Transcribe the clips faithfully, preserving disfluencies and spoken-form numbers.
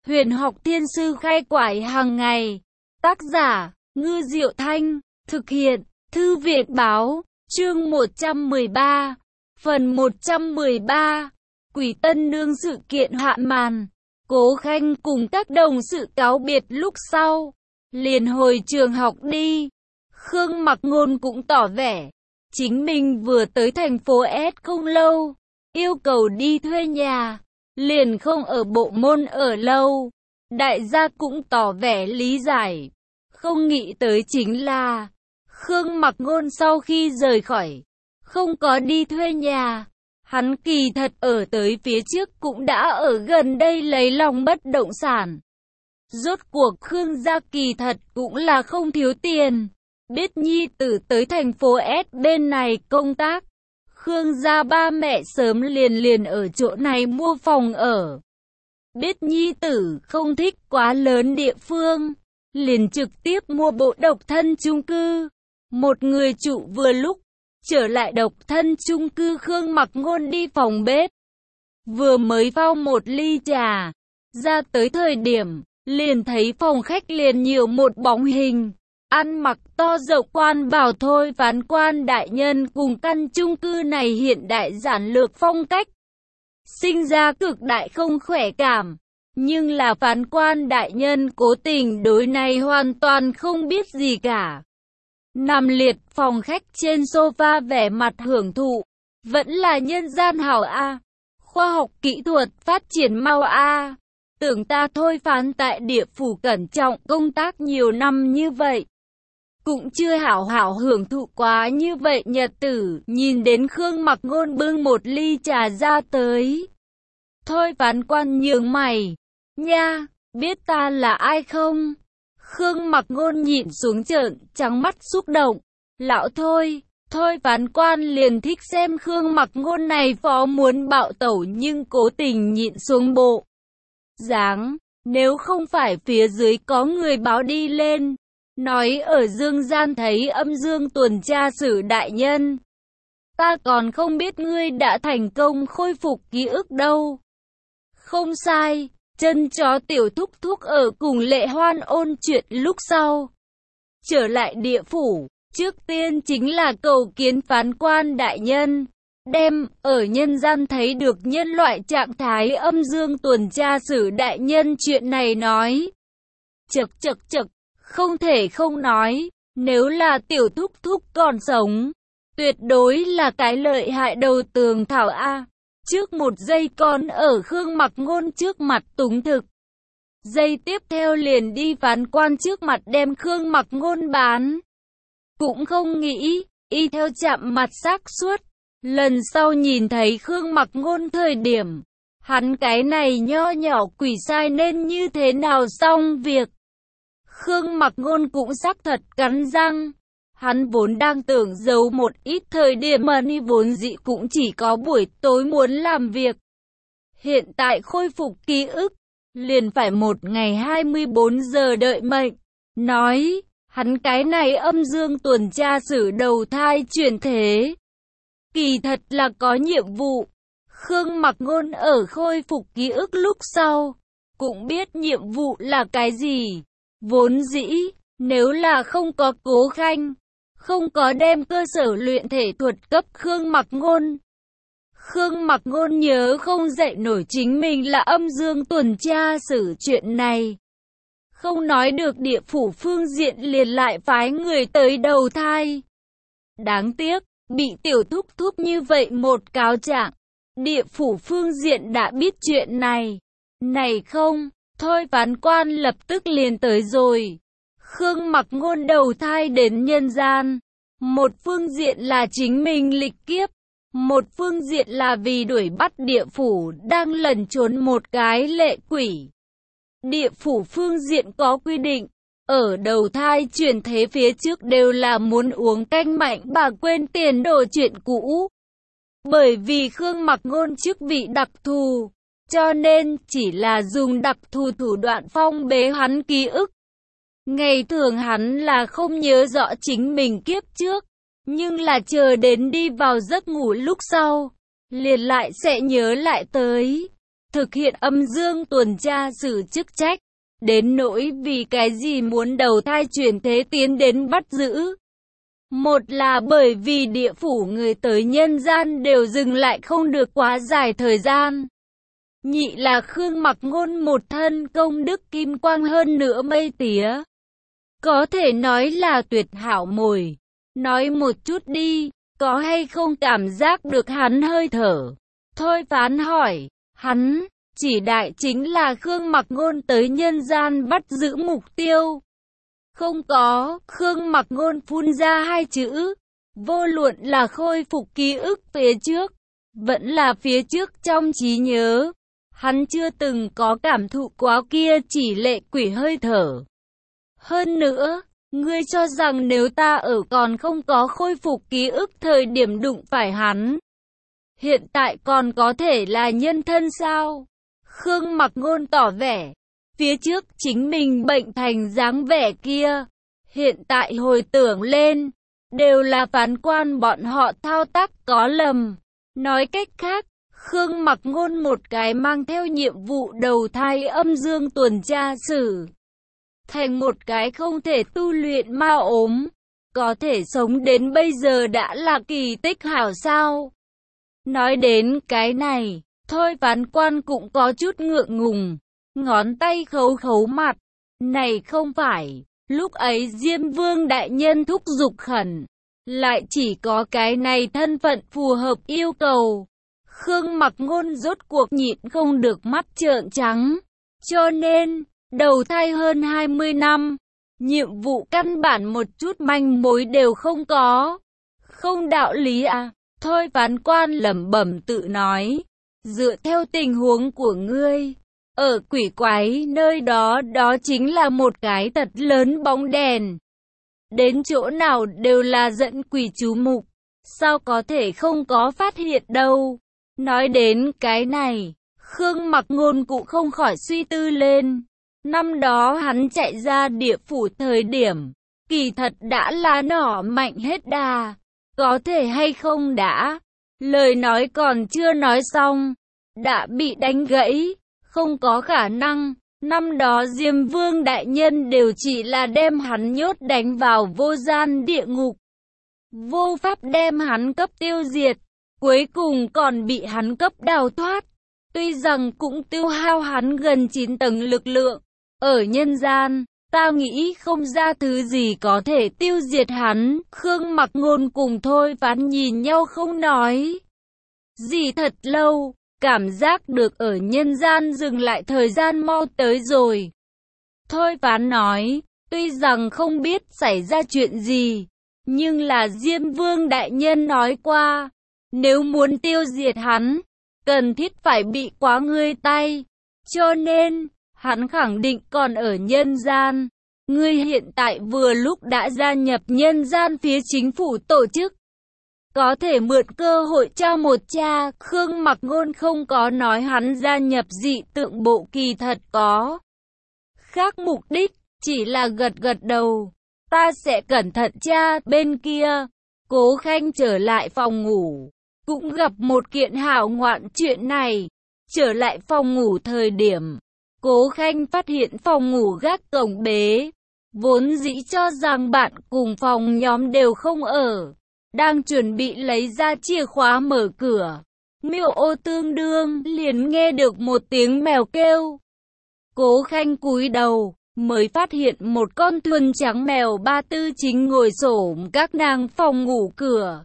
Huyền học thiên sư khai quải hàng ngày. Tác giả, Ngư Diệu Thanh. Thực hiện, Thư viện báo. Chương một trăm mười ba. Phần một trăm mười ba. Quỷ Tân Nương sự kiện hạ màn. Cố Khanh cùng các đồng sự cáo biệt lúc sau, liền hồi trường học đi. Khương Mặc Ngôn cũng tỏ vẻ, chính mình vừa tới thành phố S không lâu, yêu cầu đi thuê nhà, liền không ở bộ môn ở lâu. Đại gia cũng tỏ vẻ lý giải. Không nghĩ tới chính là, Khương Mặc Ngôn sau khi rời khỏi, không có đi thuê nhà. Hắn kỳ thật ở tới phía trước cũng đã ở gần đây lấy lòng bất động sản. Rốt cuộc Khương gia kỳ thật cũng là không thiếu tiền. Biết nhi tử tới thành phố S bên này công tác, Khương gia ba mẹ sớm liền liền ở chỗ này mua phòng ở. Biết nhi tử không thích quá lớn địa phương, liền trực tiếp mua bộ độc thân chung cư. Một người trụ vừa lúc, trở lại độc thân chung cư. Khương Mặc Ngôn đi phòng bếp, vừa mới pha một ly trà, ra tới thời điểm, liền thấy phòng khách liền nhiều một bóng hình. Ăn mặc to rộng quan bảo Thôi Phán Quan đại nhân cùng căn chung cư này hiện đại giản lược phong cách, sinh ra cực đại không khỏe cảm. Nhưng là Phán Quan đại nhân cố tình đối này hoàn toàn không biết gì cả. Nằm liệt phòng khách trên sofa vẻ mặt hưởng thụ. Vẫn là nhân gian hảo a, khoa học kỹ thuật phát triển mau a. Tưởng ta Thôi Phán tại địa phủ cẩn trọng công tác nhiều năm như vậy, cũng chưa hảo hảo hưởng thụ quá như vậy nhật tử. Nhìn đến Khương Mặc Ngôn bưng một ly trà ra tới, Thôi Phán Quan nhướng mày. Nha, biết ta là ai không? Khương Mặc Ngôn nhịn xuống trợn trắng mắt xúc động. Lão Thôi, Thôi Phán Quan liền thích xem Khương Mặc Ngôn này phó muốn bạo tẩu nhưng cố tình nhịn xuống bộ dáng. Nếu không phải phía dưới có người báo đi lên, nói ở dương gian thấy âm dương tuần tra sử đại nhân, ta còn không biết ngươi đã thành công khôi phục ký ức đâu. Không sai, chân chó tiểu thúc thúc ở cùng Lệ Hoan ôn chuyện lúc sau, trở lại địa phủ, trước tiên chính là cầu kiến Phán Quan đại nhân, đem ở nhân gian thấy được nhân loại trạng thái âm dương tuần tra sử đại nhân chuyện này nói. Chậc chậc chậc, không thể không nói, nếu là tiểu thúc thúc còn sống, tuyệt đối là cái lợi hại đầu tường thảo a. Trước một giây còn ở Khương Mặc Ngôn trước mặt túng thực, giây tiếp theo liền đi Phán Quan trước mặt đem Khương Mặc Ngôn bán. Cũng không nghĩ, y theo chạm mặt xác suất, lần sau nhìn thấy Khương Mặc Ngôn thời điểm, hắn cái này nho nhỏ quỷ sai nên như thế nào xong việc. Khương Mặc Ngôn cũng xác thật cắn răng. Hắn vốn đang tưởng giấu một ít thời điểm mà ni vốn dĩ cũng chỉ có buổi tối muốn làm việc. Hiện tại khôi phục ký ức, liền phải một ngày hai mươi bốn giờ đợi mệnh. Nói, hắn cái này âm dương tuần tra sử đầu thai chuyển thế, kỳ thật là có nhiệm vụ. Khương Mặc Ngôn ở khôi phục ký ức lúc sau, cũng biết nhiệm vụ là cái gì. Vốn dĩ, nếu là không có Cố Khanh, không có đem cơ sở luyện thể thuật cấp Khương Mặc Ngôn, Khương Mặc Ngôn nhớ không dậy nổi chính mình là âm dương tuần tra sử chuyện này. Không nói được địa phủ phương diện liền lại phái người tới đầu thai. Đáng tiếc, bị tiểu thúc thúc như vậy một cáo trạng, địa phủ phương diện đã biết chuyện này. Này không, Thôi Phán Quan lập tức liền tới rồi. Khương Mặc Ngôn đầu thai đến nhân gian, một phương diện là chính mình lịch kiếp, một phương diện là vì đuổi bắt địa phủ đang lẩn trốn một cái lệ quỷ. Địa phủ phương diện có quy định, ở đầu thai chuyển thế phía trước đều là muốn uống canh mạnh bà quên tiền đồ chuyện cũ. Bởi vì Khương Mặc Ngôn chức vị đặc thù, cho nên chỉ là dùng đặc thù thủ đoạn phong bế hắn ký ức. Ngày thường hắn là không nhớ rõ chính mình kiếp trước, nhưng là chờ đến đi vào giấc ngủ lúc sau, liền lại sẽ nhớ lại tới. thực hiện âm dương tuần tra xử chức trách. Đến nỗi vì cái gì muốn đầu thai chuyển thế tiến đến bắt giữ. Một là bởi vì địa phủ người tới nhân gian đều dừng lại không được quá dài thời gian. Nhị là Khương Mặc Ngôn một thân công đức kim quang hơn nữa mây tía. Có thể nói là tuyệt hảo mồi. Nói một chút đi, có hay không cảm giác được hắn hơi thở? Thôi Phán hỏi, hắn, chỉ đại chính là Khương Mặc Ngôn tới nhân gian bắt giữ mục tiêu. Không có, Khương Mặc Ngôn phun ra hai chữ. Vô luận là khôi phục ký ức phía trước, vẫn là phía trước trong trí nhớ. Hắn chưa từng có cảm thụ quá kia chỉ lệ quỷ hơi thở. Hơn nữa, ngươi cho rằng nếu ta ở còn không có khôi phục ký ức thời điểm đụng phải hắn, hiện tại còn có thể là nhân thân sao? Khương Mặc Ngôn tỏ vẻ, phía trước chính mình bệnh thành dáng vẻ kia, hiện tại hồi tưởng lên, đều là phán quan bọn họ thao tác có lầm. Nói cách khác, Khương Mặc Ngôn một cái mang theo nhiệm vụ đầu thai âm dương tuần tra xử, thành một cái không thể tu luyện ma ốm, có thể sống đến bây giờ đã là kỳ tích hảo sao. Nói đến cái này, thôi phán quan cũng có chút ngượng ngùng, ngón tay khấu khấu mặt. Này không phải, lúc ấy Diêm Vương đại nhân thúc giục khẩn, lại chỉ có cái này thân phận phù hợp yêu cầu. Khương Mặc Ngôn rốt cuộc nhịn không được mắt trợn trắng. Cho nên, đầu thai hơn hai mươi năm, nhiệm vụ căn bản một chút manh mối đều không có. Không đạo lý à? Thôi phán quan lẩm bẩm tự nói. Dựa theo tình huống của ngươi, ở quỷ quái nơi đó đó chính là một cái thật lớn bóng đèn. Đến chỗ nào đều là dẫn quỷ chú mục. Sao có thể không có phát hiện đâu? Nói đến cái này, Khương Mặc Ngôn cũng không khỏi suy tư lên. Năm đó hắn chạy ra địa phủ thời điểm, kỳ thật đã là nỏ mạnh hết đà. Có thể hay không đã? Lời nói còn chưa nói xong, đã bị đánh gãy. Không có khả năng. Năm đó Diêm Vương đại nhân đều chỉ là đem hắn nhốt đánh vào vô gian địa ngục, vô pháp đem hắn cấp tiêu diệt. Cuối cùng còn bị hắn cấp đào thoát. Tuy rằng cũng tiêu hao hắn gần chín tầng lực lượng. Ở nhân gian, ta nghĩ không ra thứ gì có thể tiêu diệt hắn. Khương Mặc Ngôn cùng Thôi Phán nhìn nhau không nói gì thật lâu. Cảm giác được ở nhân gian dừng lại thời gian mau tới rồi. Thôi Phán nói, tuy rằng không biết xảy ra chuyện gì, nhưng là Diêm Vương đại nhân nói qua, nếu muốn tiêu diệt hắn, cần thiết phải bị quá ngươi tay. Cho nên, hắn khẳng định còn ở nhân gian. Ngươi hiện tại vừa lúc đã gia nhập nhân gian phía chính phủ tổ chức, có thể mượn cơ hội cho một cha. Khương Mặc Ngôn không có nói hắn gia nhập dị tượng bộ kỳ thật có khác mục đích, chỉ là gật gật đầu. Ta sẽ cẩn thận cha. Bên kia, Cố Khanh trở lại phòng ngủ, cũng gặp một kiện hảo ngoạn chuyện này. Trở lại phòng ngủ thời điểm, Cố Khanh phát hiện phòng ngủ gác cổng bế. Vốn dĩ cho rằng bạn cùng phòng nhóm đều không ở, đang chuẩn bị lấy ra chìa khóa mở cửa. Miêu ô tương đương liền nghe được một tiếng mèo kêu. Cố Khanh cúi đầu, mới phát hiện một con thuần trắng mèo ba tư chính ngồi xổm các nàng phòng ngủ cửa.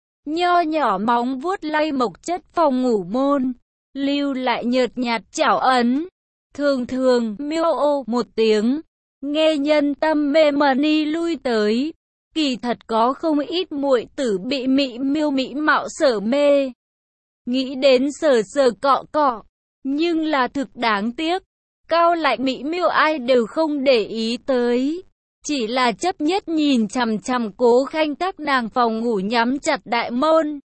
Nho nhỏ móng vuốt lay mộc chất phòng ngủ môn, lưu lại nhợt nhạt chảo ấn. Thường thường, miêu ô một tiếng, nghe nhân tâm mê mani lui tới. Kỳ thật có không ít muội tử bị mỹ miêu mỹ mạo sở mê. Nghĩ đến sờ sờ cọ cọ, nhưng là thực đáng tiếc. Cao lại mỹ miêu ai đều không để ý tới. Chỉ là chấp nhất nhìn chằm chằm Cố Khanh các nàng phòng ngủ nhắm chặt đại môn.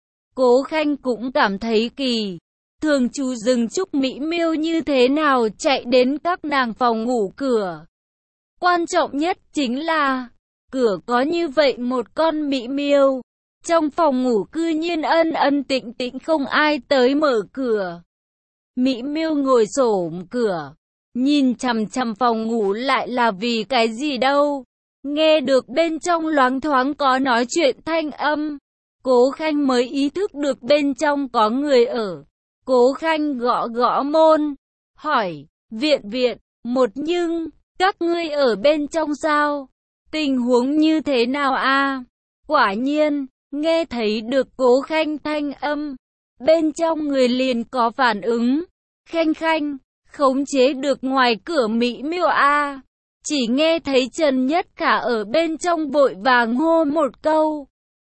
Cố Khanh cũng cảm thấy kỳ. Thường chú rừng trúc mỹ miêu như thế nào chạy đến các nàng phòng ngủ cửa. Quan trọng nhất chính là cửa có như vậy một con mỹ miêu. Trong phòng ngủ cư nhiên ân ân tĩnh tĩnh không ai tới mở cửa. Mỹ Miêu ngồi xổm cửa, nhìn chằm chằm phòng ngủ lại là vì cái gì đâu. Nghe được bên trong loáng thoáng có nói chuyện thanh âm, Cố Khanh mới ý thức được bên trong có người ở. Cố Khanh gõ gõ môn, hỏi, viện viện, một nhưng, các ngươi ở bên trong sao? Tình huống như thế nào a? Quả nhiên, nghe thấy được Cố Khanh thanh âm, bên trong người liền có phản ứng. Khanh Khanh, khống chế được ngoài cửa Mỹ Miêu a. Chỉ nghe thấy Trần Nhất Khả ở bên trong vội vàng hô một câu.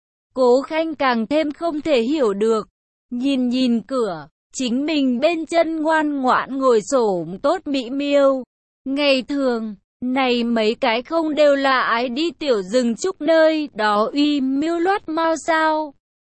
Cố Khanh càng thêm không thể hiểu được, nhìn nhìn cửa, chính mình bên chân ngoan ngoãn ngồi xổm tốt Mỹ Miêu. Ngày thường, này mấy cái không đều là ái đi tiểu rừng trúc nơi đó uy miêu loát mau sao?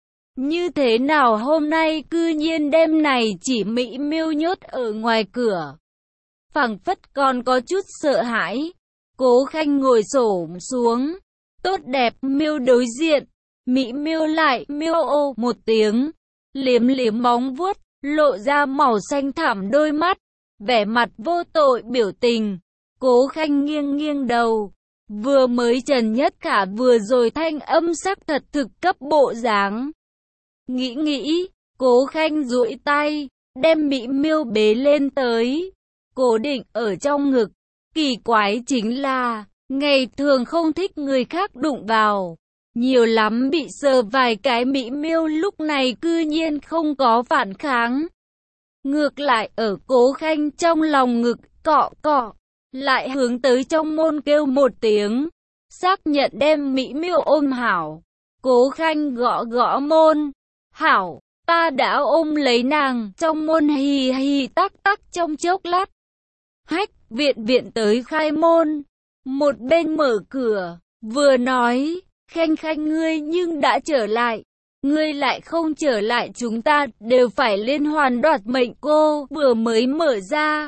Như thế nào hôm nay cư nhiên đêm này chỉ Mỹ Miêu nhốt ở ngoài cửa? Phảng phất còn có chút sợ hãi. Cố Khanh ngồi xổm xuống, tốt đẹp Miêu đối diện, Mỹ Miêu lại miêu ô một tiếng, liếm liếm móng vuốt, lộ ra màu xanh thẳm đôi mắt, vẻ mặt vô tội biểu tình. Cố Khanh nghiêng nghiêng đầu, vừa mới Trần Nhất Khả vừa rồi thanh âm sắc thật thực cấp bộ dáng. Nghĩ nghĩ, Cố Khanh duỗi tay, đem Mỹ Miêu bế lên tới, cố định ở trong ngực. Kỳ quái chính là, ngày thường không thích người khác đụng vào, nhiều lắm bị sờ vài cái Mỹ Miêu lúc này cư nhiên không có phản kháng. Ngược lại ở Cố Khanh trong lòng ngực cọ cọ, lại hướng tới trong môn kêu một tiếng, xác nhận đem Mỹ Miêu ôm hảo. Cố Khanh gõ gõ môn, hảo, ta đã ôm lấy nàng. Trong môn hì hì tắc tắc trong chốc lát. Hách, viện viện tới khai môn, một bên mở cửa, vừa nói, Khanh Khanh ngươi nhưng đã trở lại, ngươi lại không trở lại chúng ta đều phải liên hoàn đoạt mệnh. Cô vừa mới mở ra,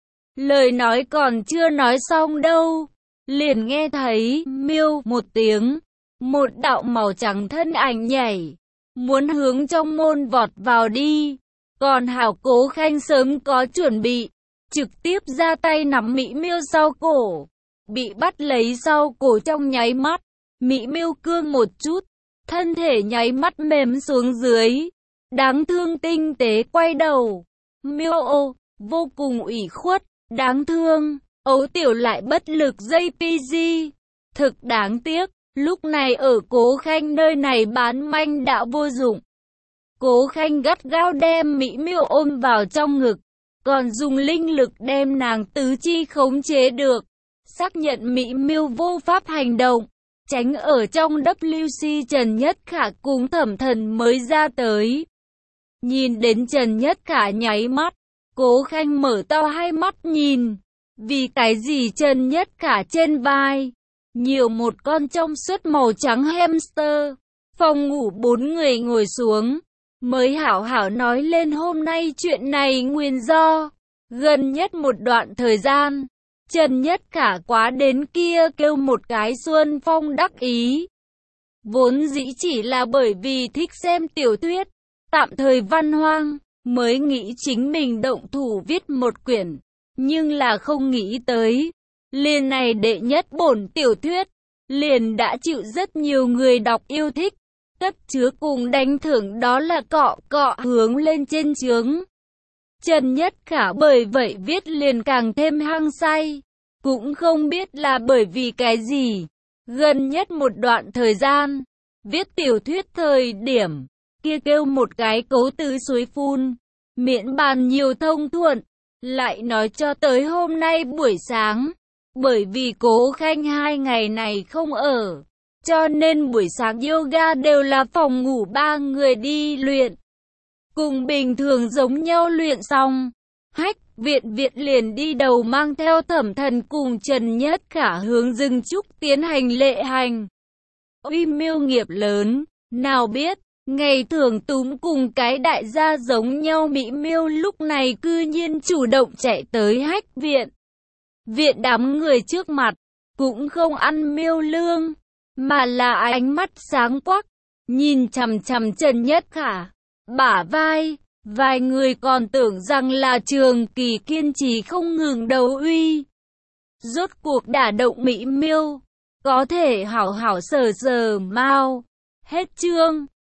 lời nói còn chưa nói xong đâu, liền nghe thấy miêu một tiếng, một đạo màu trắng thân ảnh nhảy, muốn hướng trong môn vọt vào đi. Còn hảo Cố Khanh sớm có chuẩn bị, trực tiếp ra tay nắm Mỹ Miêu sau cổ, bị bắt lấy sau cổ trong nháy mắt, Mỹ Miêu cương một chút, thân thể nháy mắt mềm xuống dưới, đáng thương tinh tế quay đầu, miêu ô, vô cùng ủy khuất, đáng thương, ấu tiểu lại bất lực dây pi di, thực đáng tiếc, lúc này ở Cố Khanh nơi này bán manh đã vô dụng. Cố Khanh gắt gao đem Mỹ Miêu ôm vào trong ngực, còn dùng linh lực đem nàng tứ chi khống chế được, xác nhận Mỹ Miêu vô pháp hành động, tránh ở trong W C Trần Nhất Khả cùng Thẩm Thần mới ra tới. Nhìn đến Trần Nhất Khả nháy mắt, Cố Khanh mở to hai mắt nhìn, vì cái gì Trần Nhất Khả trên vai nhiều một con trong suốt màu trắng hamster. Phòng ngủ bốn người ngồi xuống, mới hảo hảo nói lên hôm nay chuyện này nguyên do. Gần nhất một đoạn thời gian, Trần Nhất Khả quá đến kia kêu một cái Xuân Phong đắc ý. Vốn dĩ chỉ là bởi vì thích xem tiểu thuyết, tạm thời văn hoang, mới nghĩ chính mình động thủ viết một quyển. Nhưng là không nghĩ tới, liền này đệ nhất bổn tiểu thuyết, liền đã chịu rất nhiều người đọc yêu thích. Tất chứa cùng đánh thưởng đó là cọ cọ hướng lên trên chướng. Trần Nhất Khả bởi vậy viết liền càng thêm hăng say, cũng không biết là bởi vì cái gì. Gần nhất một đoạn thời gian, viết tiểu thuyết thời điểm, kia kêu một cái cấu từ suối phun, miễn bàn nhiều thông thuận, lại nói cho tới hôm nay buổi sáng, bởi vì Cố Khanh hai ngày này không ở, cho nên buổi sáng yoga đều là phòng ngủ ba người đi luyện. Cùng bình thường giống nhau luyện xong, Hách, viện viện liền đi đầu mang theo Thẩm Thần cùng Trần Nhất Khả hướng rừng trúc tiến hành lễ hành. Uy miêu nghiệp lớn, nào biết, ngày thường túm cùng cái đại gia giống nhau Mỹ Miêu lúc này cư nhiên chủ động chạy tới Hách viện. Viện đám người trước mặt, cũng không ăn miêu lương, mà là ánh mắt sáng quắc, nhìn chằm chằm Trần Nhất Khả, bả vai, Vài người còn tưởng rằng là Trường Kỳ kiên trì không ngừng đấu uy. Rốt cuộc đả động Mỹ Miêu, có thể hảo hảo sờ sờ mao. Hết chương.